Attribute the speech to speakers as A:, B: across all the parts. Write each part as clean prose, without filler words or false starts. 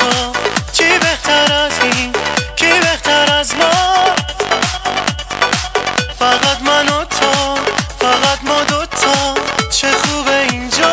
A: تو، کی بهتر از این، کی بهتر از ما؟ فقط من و تو، فقط ما دوتا، چه خوبه اینجا.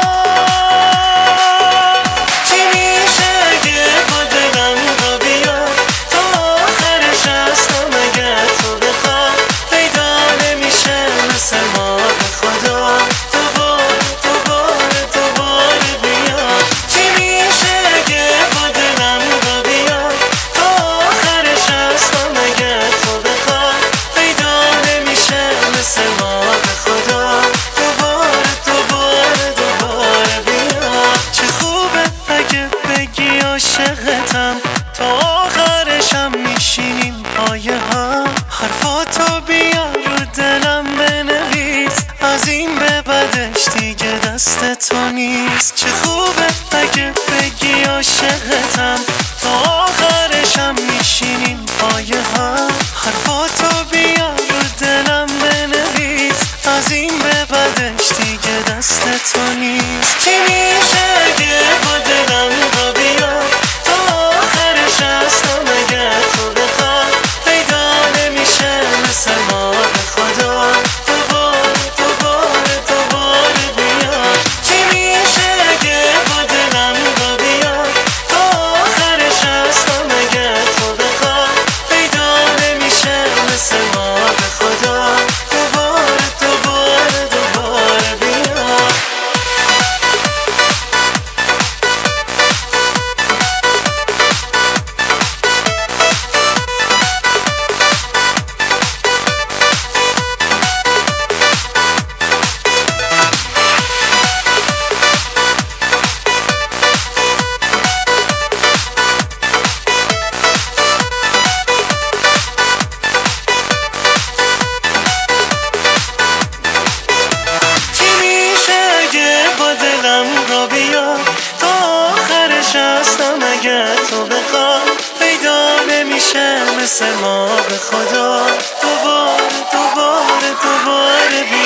A: چی میشه اگه با دلم را بیاد تا آخرش هستم اگه تو بخواد پیدا نمیشه مثل ما به خدا دوباره دوباره دوباره بیاد. چی میشه اگه با دلم را بیاد تا آخرش هستم اگه تو بخواد پیدا نمیشه مثل ما به خدا دوباره دوباره دوباره بیاد. چه خوبه اگه بگی عاشقتم تا آخرشم میشینیم پایه ها حرفاتو بیار رو دلم بنویس از این به بعدش دیگه دست تو نیست. چه خوبه اگه بگی عاشقتم تا آخرشم میشینیم پایه ها حرفاتو بیار رو دلم بنویس از این به بعدش دیگه دست تو نیست. چی میشه اگه با دلم را بیاد تا آخرش هستم اگه تو بخواد پیدا نمیشه مثل ما به خدا دوباره دوباره دوباره بیاد. چی میشه اگه با دلم را بیاد تا آخرش هستم اگه تو بخواد پیدا نمیشه مثل ما به خدا دوباره دوباره دوباره بیاد. با دلم را بیاد تا آخرش هستم اگه تو بخواد پیدا نمیشه مثل ما به خدا دوباره دوباره دوباره بیاد.